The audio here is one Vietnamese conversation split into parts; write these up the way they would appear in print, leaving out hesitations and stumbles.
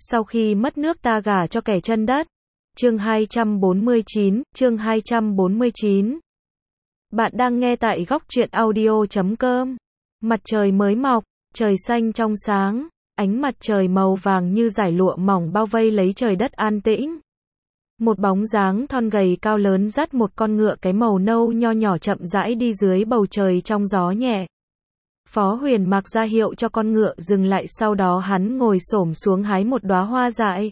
Sau khi mất nước ta gả cho kẻ chân đất. Chương 249. Bạn đang nghe tại góc truyện audio.com. Mặt trời mới mọc, trời xanh trong sáng, ánh mặt trời màu vàng như dải lụa mỏng bao vây lấy trời đất an tĩnh. Một bóng dáng thon gầy cao lớn dắt một con ngựa cái màu nâu nho nhỏ chậm rãi đi dưới bầu trời trong gió nhẹ. Phó Huyền Mạc ra hiệu cho con ngựa dừng lại, sau đó hắn ngồi xổm xuống hái một đóa hoa dại.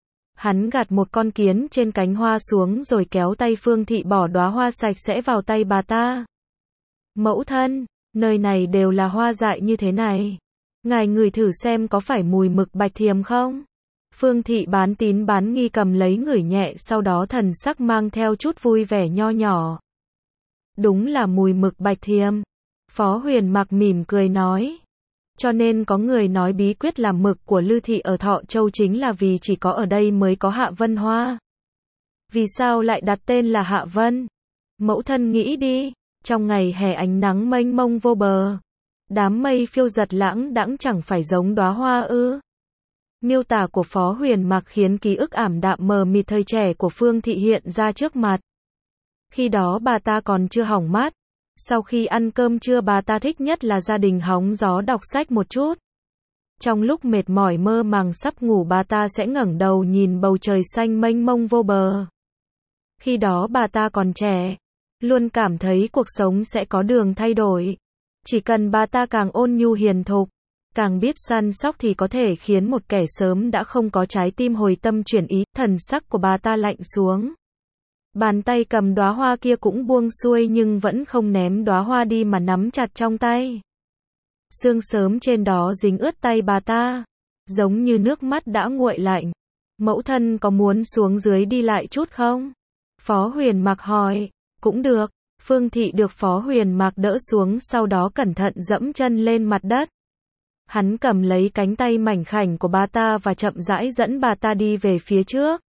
Hắn gạt một con kiến trên cánh hoa xuống rồi kéo tay Phương Thị bỏ đóa hoa sạch sẽ vào tay bà ta. Mẫu thân, nơi này đều là hoa dại như thế này. Ngài ngửi thử xem có phải mùi mực bạch thiềm không? Phương Thị bán tín bán nghi cầm lấy ngửi nhẹ, sau đó thần sắc mang theo chút vui vẻ nho nhỏ. Đúng là mùi mực bạch thiềm. Phó Huyền Mạc mỉm cười nói. Cho nên có người nói bí quyết làm mực của Lư Thị ở Thọ Châu chính là vì chỉ có ở đây mới có Hạ Vân hoa. Vì sao lại đặt tên là Hạ Vân? Mẫu thân nghĩ đi, trong ngày hè ánh nắng mênh mông vô bờ, đám mây phiêu giật lãng đãng chẳng phải giống đóa hoa ư? Miêu tả của Phó Huyền Mạc khiến ký ức ảm đạm mờ mịt thời trẻ của Phương Thị hiện ra trước mặt. Khi đó bà ta còn chưa hỏng mắt. Sau khi ăn cơm trưa bà ta thích nhất là gia đình hóng gió đọc sách một chút. Trong lúc mệt mỏi mơ màng sắp ngủ bà ta sẽ ngẩng đầu nhìn bầu trời xanh mênh mông vô bờ. Khi đó bà ta còn trẻ, luôn cảm thấy cuộc sống sẽ có đường thay đổi. Chỉ cần bà ta càng ôn nhu hiền thục, càng biết săn sóc thì có thể khiến một kẻ sớm đã không có trái tim hồi tâm chuyển ý. Thần sắc của bà ta lạnh xuống. Bàn tay cầm đóa hoa kia cũng buông xuôi nhưng vẫn không ném đóa hoa đi mà nắm chặt trong tay. Sương sớm trên đó dính ướt tay bà ta, giống như nước mắt đã nguội lạnh. Mẫu thân có muốn xuống dưới đi lại chút không? Phó Huyền Mạc hỏi. Cũng được. Phương Thị được Phó Huyền Mạc đỡ xuống, sau đó cẩn thận dẫm chân lên mặt đất. Hắn cầm lấy cánh tay mảnh khảnh của bà ta và chậm rãi dẫn bà ta đi về phía trước.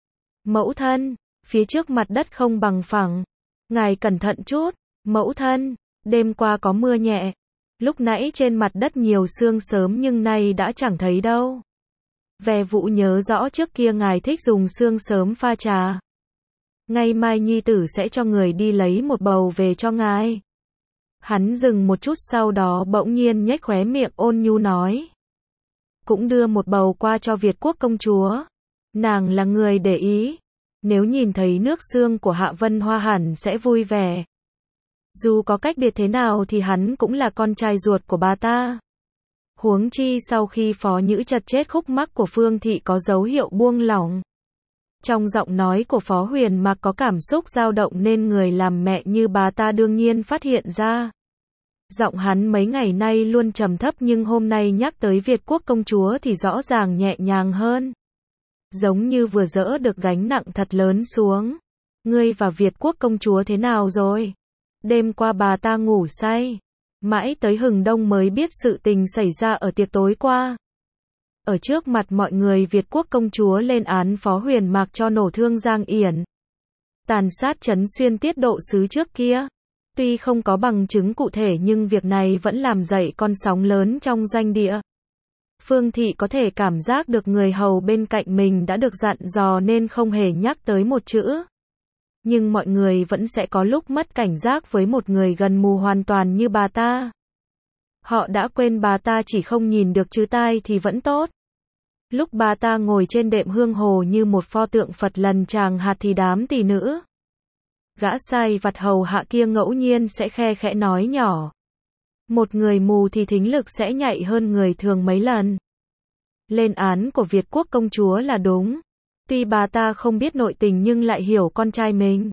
Mẫu thân, phía trước mặt đất không bằng phẳng. Ngài cẩn thận chút. Mẫu thân, đêm qua có mưa nhẹ. Lúc nãy trên mặt đất nhiều sương sớm nhưng nay đã chẳng thấy đâu. Ve Vũ nhớ rõ trước kia ngài thích dùng sương sớm pha trà. Ngày mai nhi tử sẽ cho người đi lấy một bầu về cho ngài. Hắn dừng một chút, sau đó bỗng nhiên nhếch khóe miệng ôn nhu nói. Cũng đưa một bầu qua cho Việt Quốc công chúa. Nàng là người để ý. Nếu nhìn thấy nước xương của Hạ Vân hoa hẳn sẽ vui vẻ. Dù có cách biệt thế nào thì hắn cũng là con trai ruột của bà ta. Huống chi sau khi Phó Nhữ chật chết, khúc mắc của Phương Thị có dấu hiệu buông lỏng. Trong giọng nói của Phó Huyền Mạc có cảm xúc dao động nên người làm mẹ như bà ta đương nhiên phát hiện ra. Giọng hắn mấy ngày nay luôn trầm thấp nhưng hôm nay nhắc tới Việt Quốc công chúa thì rõ ràng nhẹ nhàng hơn. Giống như vừa dỡ được gánh nặng thật lớn xuống. Ngươi và Việt Quốc công chúa thế nào rồi? Đêm qua bà ta ngủ say. Mãi tới hừng đông mới biết sự tình xảy ra ở tiệc tối qua. Ở trước mặt mọi người Việt Quốc công chúa lên án Phó Huyền Mạc cho nổ thương Giang Yển. Tàn sát Trấn Xuyên tiết độ sứ trước kia. Tuy không có bằng chứng cụ thể nhưng việc này vẫn làm dậy con sóng lớn trong doanh địa. Phương Thị có thể cảm giác được người hầu bên cạnh mình đã được dặn dò nên không hề nhắc tới một chữ. Nhưng mọi người vẫn sẽ có lúc mất cảnh giác với một người gần mù hoàn toàn như bà ta. Họ đã quên bà ta chỉ không nhìn được chứ tai thì vẫn tốt. Lúc bà ta ngồi trên đệm hương hồ như một pho tượng Phật lần tràng hạt thì đám tỷ nữ, gã sai vặt hầu hạ kia ngẫu nhiên sẽ khe khẽ nói nhỏ. Một người mù thì thính lực sẽ nhạy hơn người thường mấy lần. Lên án của Việt Quốc công chúa là đúng. Tuy bà ta không biết nội tình nhưng lại hiểu con trai mình.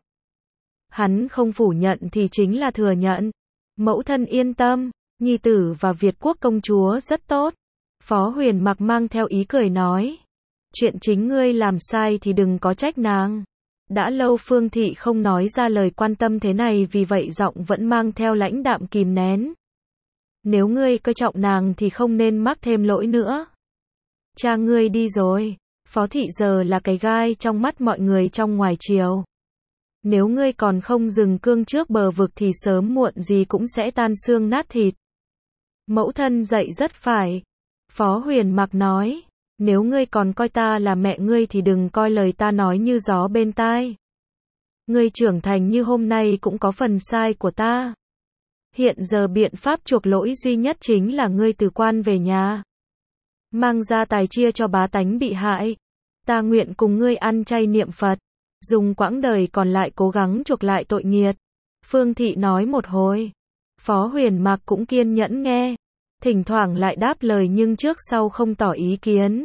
Hắn không phủ nhận thì chính là thừa nhận. Mẫu thân yên tâm, nhi tử và Việt Quốc công chúa rất tốt. Phó Huyền Mạc mang theo ý cười nói. Chuyện chính ngươi làm sai thì đừng có trách nàng. Đã lâu Phương Thị không nói ra lời quan tâm thế này, vì vậy giọng vẫn mang theo lãnh đạm kìm nén. Nếu ngươi coi trọng nàng thì không nên mắc thêm lỗi nữa. Cha ngươi đi rồi. Phó Thị giờ là cái gai trong mắt mọi người trong ngoài triều. Nếu ngươi còn không dừng cương trước bờ vực thì sớm muộn gì cũng sẽ tan xương nát thịt. Mẫu thân dạy rất phải. Phó Huyền Mạc nói. Nếu ngươi còn coi ta là mẹ ngươi thì đừng coi lời ta nói như gió bên tai. Ngươi trưởng thành như hôm nay cũng có phần sai của ta. Hiện giờ biện pháp chuộc lỗi duy nhất chính là ngươi từ quan về nhà. Mang gia tài chia cho bá tánh bị hại. Ta nguyện cùng ngươi ăn chay niệm Phật. Dùng quãng đời còn lại cố gắng chuộc lại tội nghiệt. Phương Thị nói một hồi. Phó Huyền Mạc cũng kiên nhẫn nghe. Thỉnh thoảng lại đáp lời nhưng trước sau không tỏ ý kiến.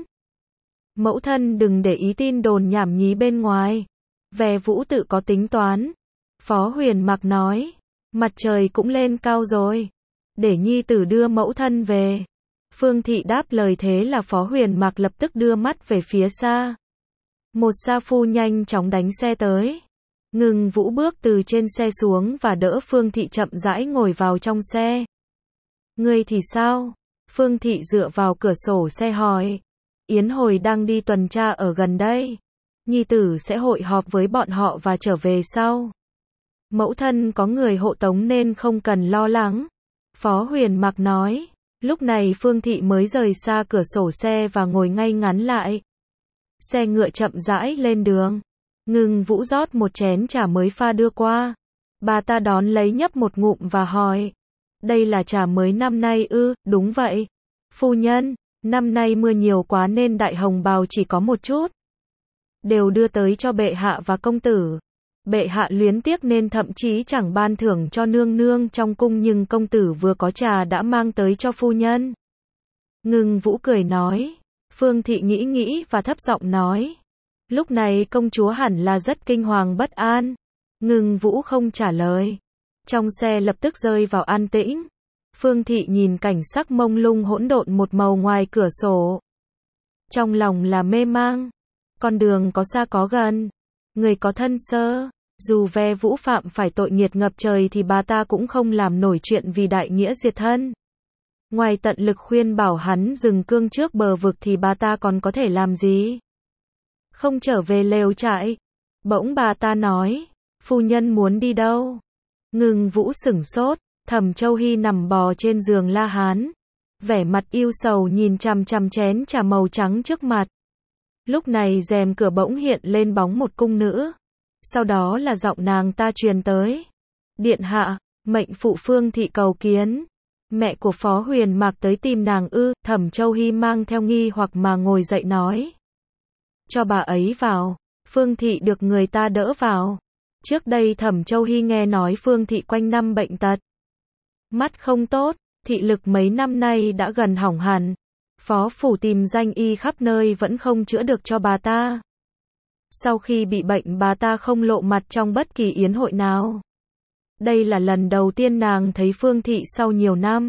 Mẫu thân đừng để ý tin đồn nhảm nhí bên ngoài. Ve Vũ tự có tính toán. Phó Huyền Mạc nói. Mặt trời cũng lên cao rồi. Để nhi tử đưa mẫu thân về. Phương Thị đáp lời thế là Phó Huyền Mạc lập tức đưa mắt về phía xa. Một sa phu nhanh chóng đánh xe tới. Ngưng Vũ bước từ trên xe xuống và đỡ Phương Thị chậm rãi ngồi vào trong xe. Ngươi thì sao? Phương Thị dựa vào cửa sổ xe hỏi. Yến Hồi đang đi tuần tra ở gần đây. Nhi tử sẽ hội họp với bọn họ và trở về sau. Mẫu thân có người hộ tống nên không cần lo lắng. Phó Huyền Mạc nói. Lúc này Phương Thị mới rời xa cửa sổ xe và ngồi ngay ngắn lại. Xe ngựa chậm rãi lên đường. Ngưng Vũ rót một chén trà mới pha đưa qua. Bà ta đón lấy nhấp một ngụm và hỏi. Đây là trà mới năm nay ư? Đúng vậy. Phu nhân, năm nay mưa nhiều quá nên đại hồng bào chỉ có một chút. Đều đưa tới cho bệ hạ và công tử. Bệ hạ luyến tiếc nên thậm chí chẳng ban thưởng cho nương nương trong cung nhưng công tử vừa có trà đã mang tới cho phu nhân. Ngưng Vũ cười nói. Phương Thị nghĩ nghĩ và thấp giọng nói. Lúc này công chúa hẳn là rất kinh hoàng bất an. Ngưng Vũ không trả lời. Trong xe lập tức rơi vào an tĩnh. Phương Thị nhìn cảnh sắc mông lung hỗn độn một màu ngoài cửa sổ. Trong lòng là mê mang. Con đường có xa có gần. Người có thân sơ. Dù Ve Vũ phạm phải tội nghiệt ngập trời thì bà ta cũng không làm nổi chuyện vì đại nghĩa diệt thân. Ngoài tận lực khuyên bảo hắn dừng cương trước bờ vực thì bà ta còn có thể làm gì? Không trở về lều trại. Bỗng bà ta nói. Phu nhân muốn đi đâu? Ngưng Vũ sửng sốt. Thẩm Châu Hy nằm bò trên giường La Hán. Vẻ mặt yêu sầu nhìn chằm chằm chén trà màu trắng trước mặt. Lúc này rèm cửa bỗng hiện lên bóng một cung nữ. Sau đó là giọng nàng ta truyền tới. Điện hạ, mệnh phụ Phương Thị cầu kiến. Mẹ của Phó Huyền Mạc tới tìm nàng ư? Thẩm Châu Hy mang theo nghi hoặc mà ngồi dậy nói. Cho bà ấy vào. Phương Thị được người ta đỡ vào. Trước đây Thẩm Châu Hy nghe nói Phương Thị quanh năm bệnh tật. Mắt không tốt, thị lực mấy năm nay đã gần hỏng hẳn. Phó phủ tìm danh y khắp nơi vẫn không chữa được cho bà ta. Sau khi bị bệnh bà ta không lộ mặt trong bất kỳ yến hội nào. Đây là lần đầu tiên nàng thấy Phương Thị sau nhiều năm.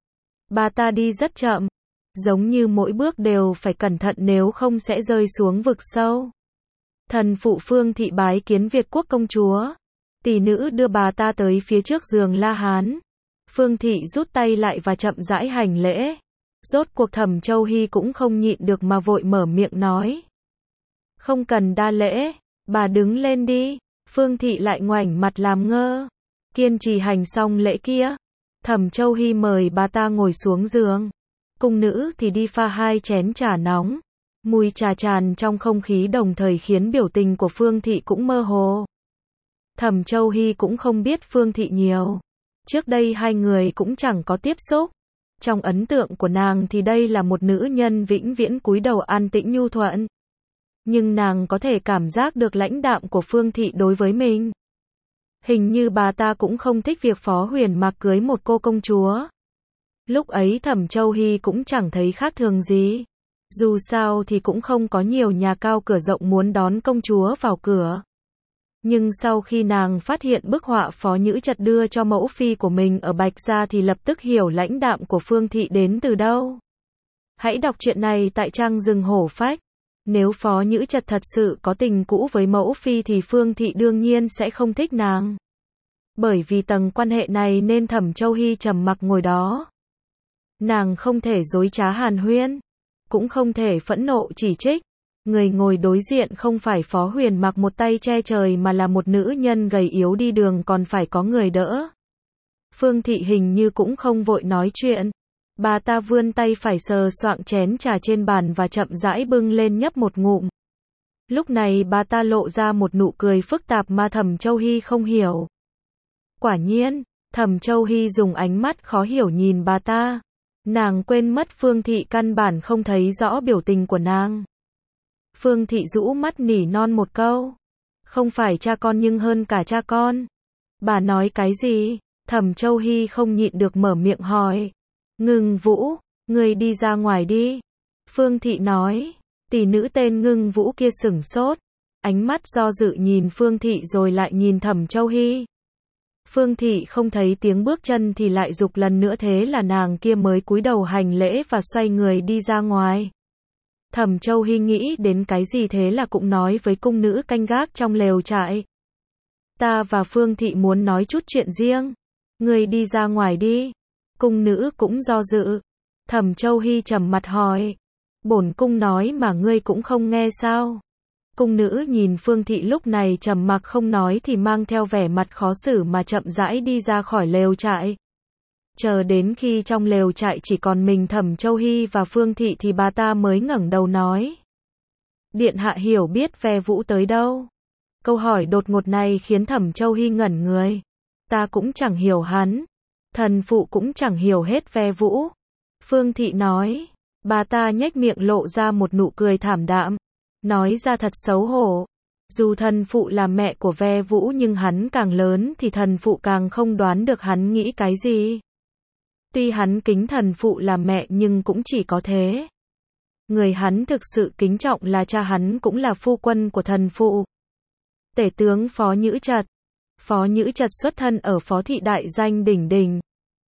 Bà ta đi rất chậm, giống như mỗi bước đều phải cẩn thận nếu không sẽ rơi xuống vực sâu. Thần phụ Phương Thị bái kiến Việt quốc công chúa. Tỷ nữ đưa bà ta tới phía trước giường La Hán. Phương Thị rút tay lại và chậm rãi hành lễ. Rốt cuộc Thẩm Châu Hy cũng không nhịn được mà vội mở miệng nói. Không cần đa lễ, bà đứng lên đi. Phương Thị lại ngoảnh mặt làm ngơ. Kiên trì hành xong lễ kia. Thẩm Châu Hy mời bà ta ngồi xuống giường. Cung nữ thì đi pha 2 chén trà nóng. Mùi trà tràn trong không khí đồng thời khiến biểu tình của Phương Thị cũng mơ hồ. Thẩm Châu Hy cũng không biết Phương Thị nhiều. Trước đây hai người cũng chẳng có tiếp xúc. Trong ấn tượng của nàng thì đây là một nữ nhân vĩnh viễn cúi đầu an tĩnh nhu thuận. Nhưng nàng có thể cảm giác được lãnh đạm của Phương Thị đối với mình. Hình như bà ta cũng không thích việc Phó Huyền Mạc cưới một cô công chúa. Lúc ấy Thẩm Châu Hy cũng chẳng thấy khác thường gì. Dù sao thì cũng không có nhiều nhà cao cửa rộng muốn đón công chúa vào cửa. Nhưng sau khi nàng phát hiện bức họa Phó Nhữ Trật đưa cho mẫu phi của mình ở Bạch Gia thì lập tức hiểu lãnh đạm của Phương Thị đến từ đâu. Hãy đọc chuyện này tại trang Rừng Hổ Phách. Nếu Phó Nhữ Trật thật sự có tình cũ với mẫu phi thì Phương Thị đương nhiên sẽ không thích nàng. Bởi vì tầng quan hệ này nên Thẩm Châu Hy trầm mặc ngồi đó. Nàng không thể dối trá hàn huyên, cũng không thể phẫn nộ chỉ trích. Người ngồi đối diện không phải Phó Huyền Mạc một tay che trời mà là một nữ nhân gầy yếu đi đường còn phải có người đỡ. Phương Thị hình như cũng không vội nói chuyện. Bà ta vươn tay phải sờ soạng chén trà trên bàn và chậm rãi bưng lên nhấp một ngụm. Lúc này bà ta lộ ra một nụ cười phức tạp mà Thẩm Châu Hy không hiểu. Quả nhiên, Thẩm Châu Hy dùng ánh mắt khó hiểu nhìn bà ta. Nàng quên mất Phương Thị căn bản không thấy rõ biểu tình của nàng. Phương Thị rũ mắt nỉ non một câu. Không phải cha con nhưng hơn cả cha con. Bà nói cái gì? Thẩm Châu Hy không nhịn được mở miệng hỏi. Ngưng Vũ, ngươi đi ra ngoài đi. Phương Thị nói. Tỷ nữ tên Ngưng Vũ kia sửng sốt. Ánh mắt do dự nhìn Phương Thị rồi lại nhìn Thẩm Châu Hy. Phương Thị không thấy tiếng bước chân thì lại giục lần nữa, thế là nàng kia mới cúi đầu hành lễ và xoay người đi ra ngoài. Thẩm Châu Hy nghĩ đến cái gì thế là cũng nói với cung nữ canh gác trong lều trại. Ta và Phương Thị muốn nói chút chuyện riêng. Người đi ra ngoài đi. Cung nữ cũng do dự. Thẩm Châu Hy trầm mặt hỏi. Bổn cung nói mà ngươi cũng không nghe sao? Cung nữ nhìn Phương Thị lúc này trầm mặc không nói thì mang theo vẻ mặt khó xử mà chậm rãi đi ra khỏi lều trại. Chờ đến khi trong lều trại chỉ còn mình Thẩm Châu Hy và Phương Thị thì bà ta mới ngẩng đầu nói. Điện hạ hiểu biết Ve Vũ tới đâu? Câu hỏi đột ngột này khiến Thẩm Châu Hy ngẩn người. Ta cũng chẳng hiểu hắn. Thần phụ cũng chẳng hiểu hết Ve Vũ. Phương Thị nói. Bà ta nhếch miệng lộ ra một nụ cười thảm đạm. Nói ra thật xấu hổ. Dù thần phụ là mẹ của Ve Vũ nhưng hắn càng lớn thì thần phụ càng không đoán được hắn nghĩ cái gì. Tuy hắn kính thần phụ là mẹ nhưng cũng chỉ có thế. Người hắn thực sự kính trọng là cha hắn, cũng là phu quân của thần phụ. Tể tướng Phó Nhữ Trật. Phó Nhữ Trật xuất thân ở Phó Thị đại danh đỉnh đỉnh.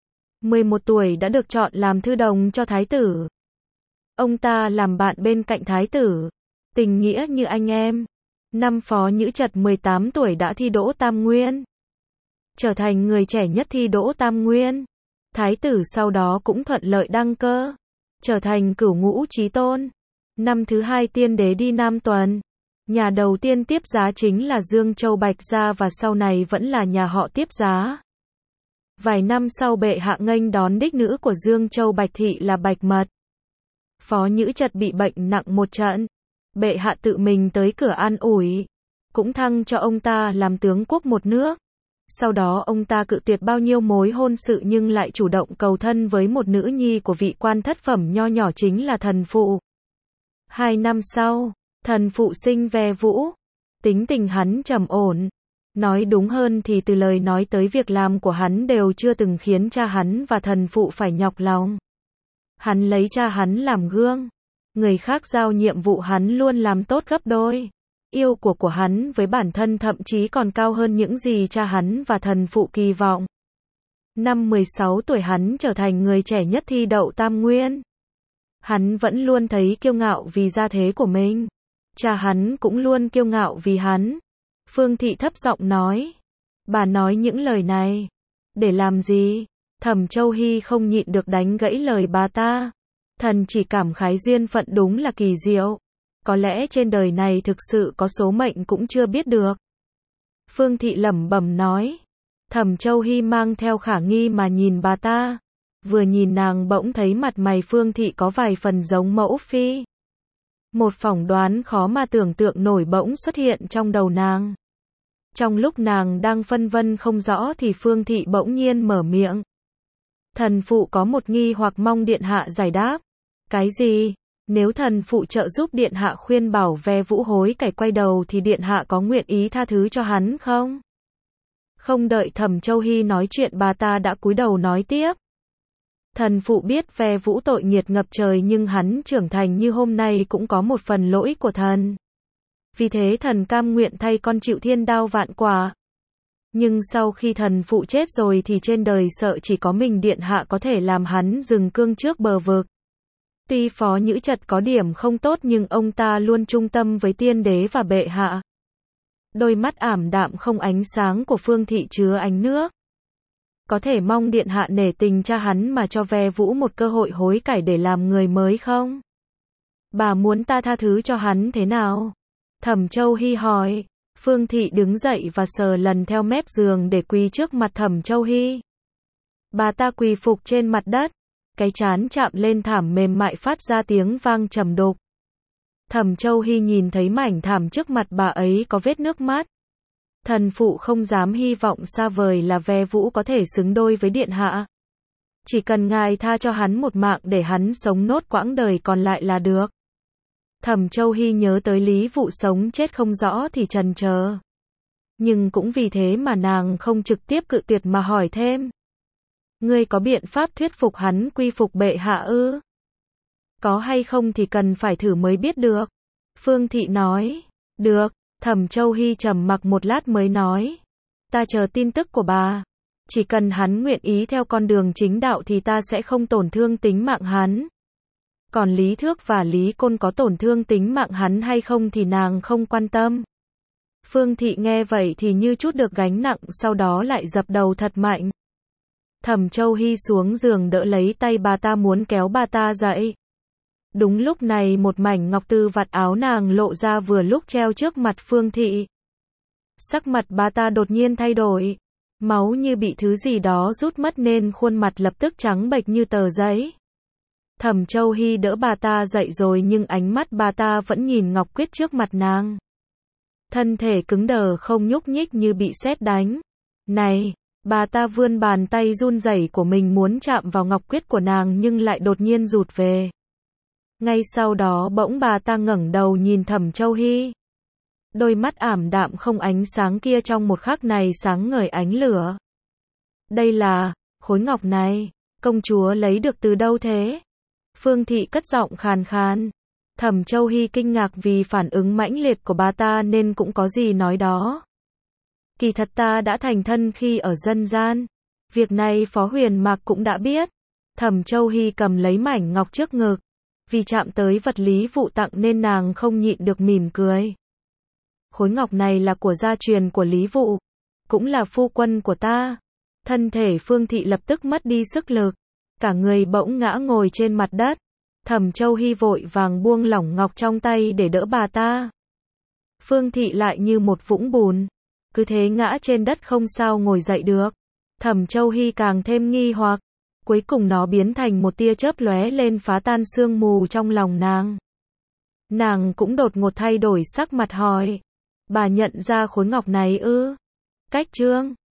11 tuổi đã được chọn làm thư đồng cho thái tử. Ông ta làm bạn bên cạnh thái tử. Tình nghĩa như anh em. Năm Phó Nhữ Trật 18 tuổi đã thi đỗ Tam Nguyên. Trở thành người trẻ nhất thi đỗ Tam Nguyên. Thái tử sau đó cũng thuận lợi đăng cơ. Trở thành cửu ngũ chí tôn. Năm thứ hai tiên đế đi Nam Tuần. Nhà đầu tiên tiếp giá chính là Dương Châu Bạch Gia và sau này vẫn là nhà họ tiếp giá. Vài năm sau bệ hạ nghênh đón đích nữ của Dương Châu Bạch Thị là Bạch Mật. Phó Nhữ Trật bị bệnh nặng một trận. Bệ hạ tự mình tới cửa an ủi. Cũng thăng cho ông ta làm tướng quốc một nước. Sau đó ông ta cự tuyệt bao nhiêu mối hôn sự nhưng lại chủ động cầu thân với một nữ nhi của vị quan thất phẩm nho nhỏ chính là thần phụ. 2 năm sau, thần phụ sinh Ve Vũ. Tính tình hắn trầm ổn. Nói đúng hơn thì từ lời nói tới việc làm của hắn đều chưa từng khiến cha hắn và thần phụ phải nhọc lòng. Hắn lấy cha hắn làm gương. Người khác giao nhiệm vụ hắn luôn làm tốt gấp đôi. Yêu của hắn với bản thân thậm chí còn cao hơn những gì cha hắn và thần phụ kỳ vọng. Năm 16 tuổi hắn trở thành người trẻ nhất thi đậu Tam Nguyên. Hắn vẫn luôn thấy kiêu ngạo vì gia thế của mình. Cha hắn cũng luôn kiêu ngạo vì hắn. Phương Thị thấp giọng nói. Bà nói những lời này. Để làm gì? Thẩm Châu Hy không nhịn được đánh gãy lời bà ta. Thần chỉ cảm khái duyên phận đúng là kỳ diệu. Có lẽ trên đời này thực sự có số mệnh cũng chưa biết được. Phương Thị lẩm bẩm nói. Thẩm Châu Hy mang theo khả nghi mà nhìn bà ta. Vừa nhìn nàng bỗng thấy mặt mày Phương Thị có vài phần giống mẫu phi. Một phỏng đoán khó mà tưởng tượng nổi bỗng xuất hiện trong đầu nàng. Trong lúc nàng đang phân vân không rõ thì Phương Thị bỗng nhiên mở miệng. Thần phụ có một nghi hoặc mong điện hạ giải đáp. Cái gì? Nếu thần phụ trợ giúp điện hạ khuyên bảo Ve Vũ hối cải quay đầu thì điện hạ có nguyện ý tha thứ cho hắn không? Không đợi Thẩm Châu Hy nói chuyện bà ta đã cúi đầu nói tiếp. Thần phụ biết Ve Vũ tội nghiệt ngập trời nhưng hắn trưởng thành như hôm nay cũng có một phần lỗi của thần. Vì thế thần cam nguyện thay con chịu thiên đao vạn quả. Nhưng sau khi thần phụ chết rồi thì trên đời sợ chỉ có mình điện hạ có thể làm hắn dừng cương trước bờ vực. Tuy Phó Nhữ Trật có điểm không tốt nhưng ông ta luôn trung tâm với tiên đế và bệ hạ. Đôi mắt ảm đạm không ánh sáng của Phương Thị chứa ánh nước. Có thể mong điện hạ nể tình cha hắn mà cho Ve Vũ một cơ hội hối cải để làm người mới không? Bà muốn ta tha thứ cho hắn thế nào? Thẩm Châu Hy hỏi. Phương Thị đứng dậy và sờ lần theo mép giường để quỳ trước mặt Thẩm Châu Hy. Bà ta quỳ phục trên mặt đất. cái trán chạm lên thảm mềm mại phát ra tiếng vang trầm đục. Thẩm Châu Hy nhìn thấy mảnh thảm trước mặt bà ấy có vết nước mắt. Thần phụ không dám hy vọng xa vời là ve vũ có thể xứng đôi với điện hạ. Chỉ cần ngài tha cho hắn một mạng để hắn sống nốt quãng đời còn lại là được. Thẩm Châu Hy nhớ tới Lý Vụ sống chết không rõ thì chần chờ. Nhưng cũng vì thế mà nàng không trực tiếp cự tuyệt mà hỏi thêm. Ngươi có biện pháp thuyết phục hắn quy phục bệ hạ ư? Có hay không thì cần phải thử mới biết được. Phương Thị nói. Được. Thẩm Châu Hy trầm mặc một lát mới nói. Ta chờ tin tức của bà. Chỉ cần hắn nguyện ý theo con đường chính đạo thì ta sẽ không tổn thương tính mạng hắn. Còn Lý Thước và Lý Côn có tổn thương tính mạng hắn hay không thì nàng không quan tâm. Phương Thị nghe vậy thì như chút được gánh nặng, sau đó lại dập đầu thật mạnh. Thẩm Châu Hy xuống giường đỡ lấy tay bà ta muốn kéo bà ta dậy. Đúng lúc này một mảnh ngọc từ vạt áo nàng lộ ra vừa lúc treo trước mặt Phương Thị. Sắc mặt bà ta đột nhiên thay đổi. Máu như bị thứ gì đó rút mất nên khuôn mặt lập tức trắng bệch như tờ giấy. Thẩm Châu Hy đỡ bà ta dậy rồi nhưng ánh mắt bà ta vẫn nhìn ngọc quyết trước mặt nàng. Thân thể cứng đờ không nhúc nhích như bị sét đánh. Này! Bà ta vươn bàn tay run rẩy của mình muốn chạm vào ngọc quyết của nàng nhưng lại đột nhiên rụt về. Ngay sau đó bỗng bà ta ngẩng đầu nhìn Thẩm Châu Hy. Đôi mắt ảm đạm không ánh sáng kia trong một khắc này sáng ngời ánh lửa. Đây là, khối ngọc này, công chúa lấy được từ đâu thế? Phương Thị cất giọng khàn khàn. Thẩm Châu Hy kinh ngạc vì phản ứng mãnh liệt của bà ta nên cũng có gì nói đó. Kỳ thật ta đã thành thân khi ở dân gian. Việc này Phó Huyền Mạc cũng đã biết. Thẩm Châu Hy cầm lấy mảnh ngọc trước ngực. Vì chạm tới vật Lý Vụ tặng nên nàng không nhịn được mỉm cười. Khối ngọc này là của gia truyền của Lý Vụ. Cũng là phu quân của ta. Thân thể Phương Thị lập tức mất đi sức lực. Cả người bỗng ngã ngồi trên mặt đất. Thẩm Châu Hy vội vàng buông lỏng ngọc trong tay để đỡ bà ta. Phương Thị lại như một vũng bùn. Cứ thế ngã trên đất không sao ngồi dậy được. Thẩm Châu Hy càng thêm nghi hoặc. Cuối cùng nó biến thành một tia chớp lóe lên phá tan sương mù trong lòng nàng. Nàng cũng đột ngột thay đổi sắc mặt hỏi. Bà nhận ra khối ngọc này ư? Cách chương